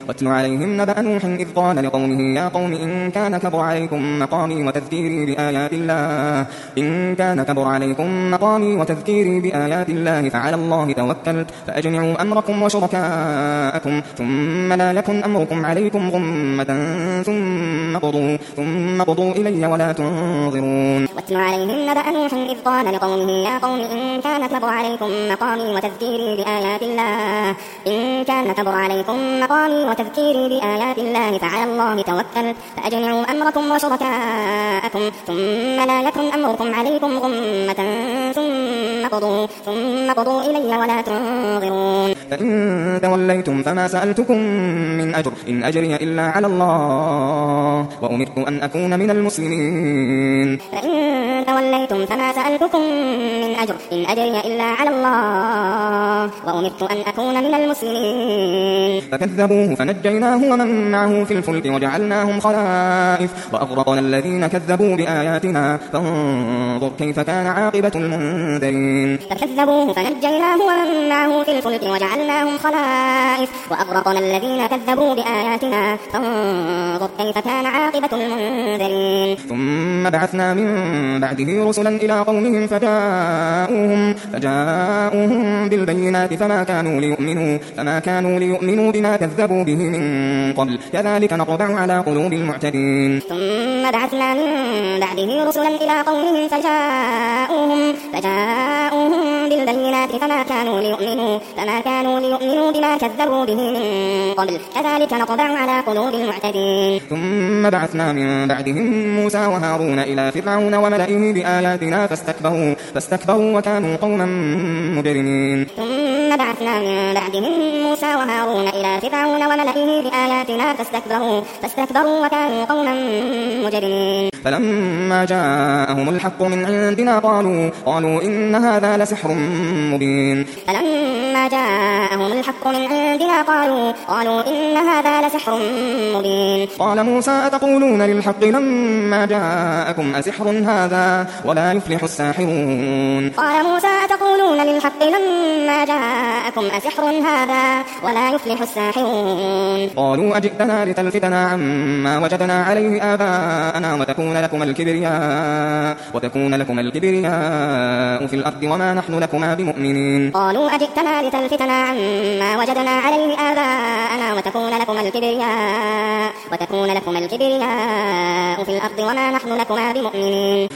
واتل عليهم نبأ نوح إذ قال لقومه يا قوم إن كان كبر عليكم مقامي وتذكيري بآيات الله فعلى الله توكلت فأجمعوا أمركم وشركاءكم ثم لا يكن أمركم عليكم غمة ثم قضوا إلي ولا تنظرون. واتل عليهم نبأ نوح إذ قال لقومه يا قوم إن كان كبر عليكم مقامي وتذكيري بآيات الله فعلى الله توكلت فأجمعوا أمركم وشركاءكم ثم لا يكن أمركم عليكم غمة ثم قضوا إلي ولا تنظرون. فإن توليتم فما سألتكم من أجر إن أجري إلا على الله وأمرت أن أكون من المسلمين. فإن توليتم فما سألتكم من أجر إن أجري إلا على الله وأمرت أن أكون من المسلمين. فكذبوه فنجيناه ومن معه في الفلك وجعلناهم خلائف وأغرقنا الذين كذبوا بآياتنا فانظر كيف كان عاقبة المنذرين. فكذبوه فنجيناه ومن معه في الفلك وجعلناهم خلائف وأغرقنا الذين كذبوا بآياتنا فانظر كيف كان عاقبة المنذرين. ثم بعثنا من بعده رسلا إلى قومهم فجاءوهم بالبينات فما كانوا ليؤمنوا بما كذبوا به من قبل كذلك نطبع على قلوب المعتدين. ثم بعثنا من بعده رسلا إلى قومهم فجاءوهم بالبينات فما كانوا ليؤمنوا بما كذبوا به من قبل كذلك نطبع على قلوب المعتدين. ثم بعثنا من بعدهم موسى وهارون إلى فرعون وملئه بآياتنا فاستكبروا وكانوا قوما مجرمين. ثم بعثنا من بعدهم موسى وهارون إلى فرعون وملئه بآياتنا فاستكبروا وكانوا قوما مجرمين. فلما جاءهم الحق من عندنا قالوا إن هذا لسحر مبين. فلما جاءهم الحق من عندنا قالوا إن هذا لسحر مبين. قال موسى أتقولون للحق لما جاءكم أسحر هذا ولا يفلح الساحرون. قال موسى أتقولون للحق لما جاءكم أسحر هذا ولا يفلح الساحرون. قالوا أجئتنا لتلفتنا عما وجدنا عليه آباءنا وتكون لكم الكبرياء في الأرض وما نحن لكما بمؤمنين. قالوا أجئتنا لتلفتنا عما وجدنا عليه آباءنا وتكون لكم الكبرياء في الأرض وما نحن لكما بمؤمنين.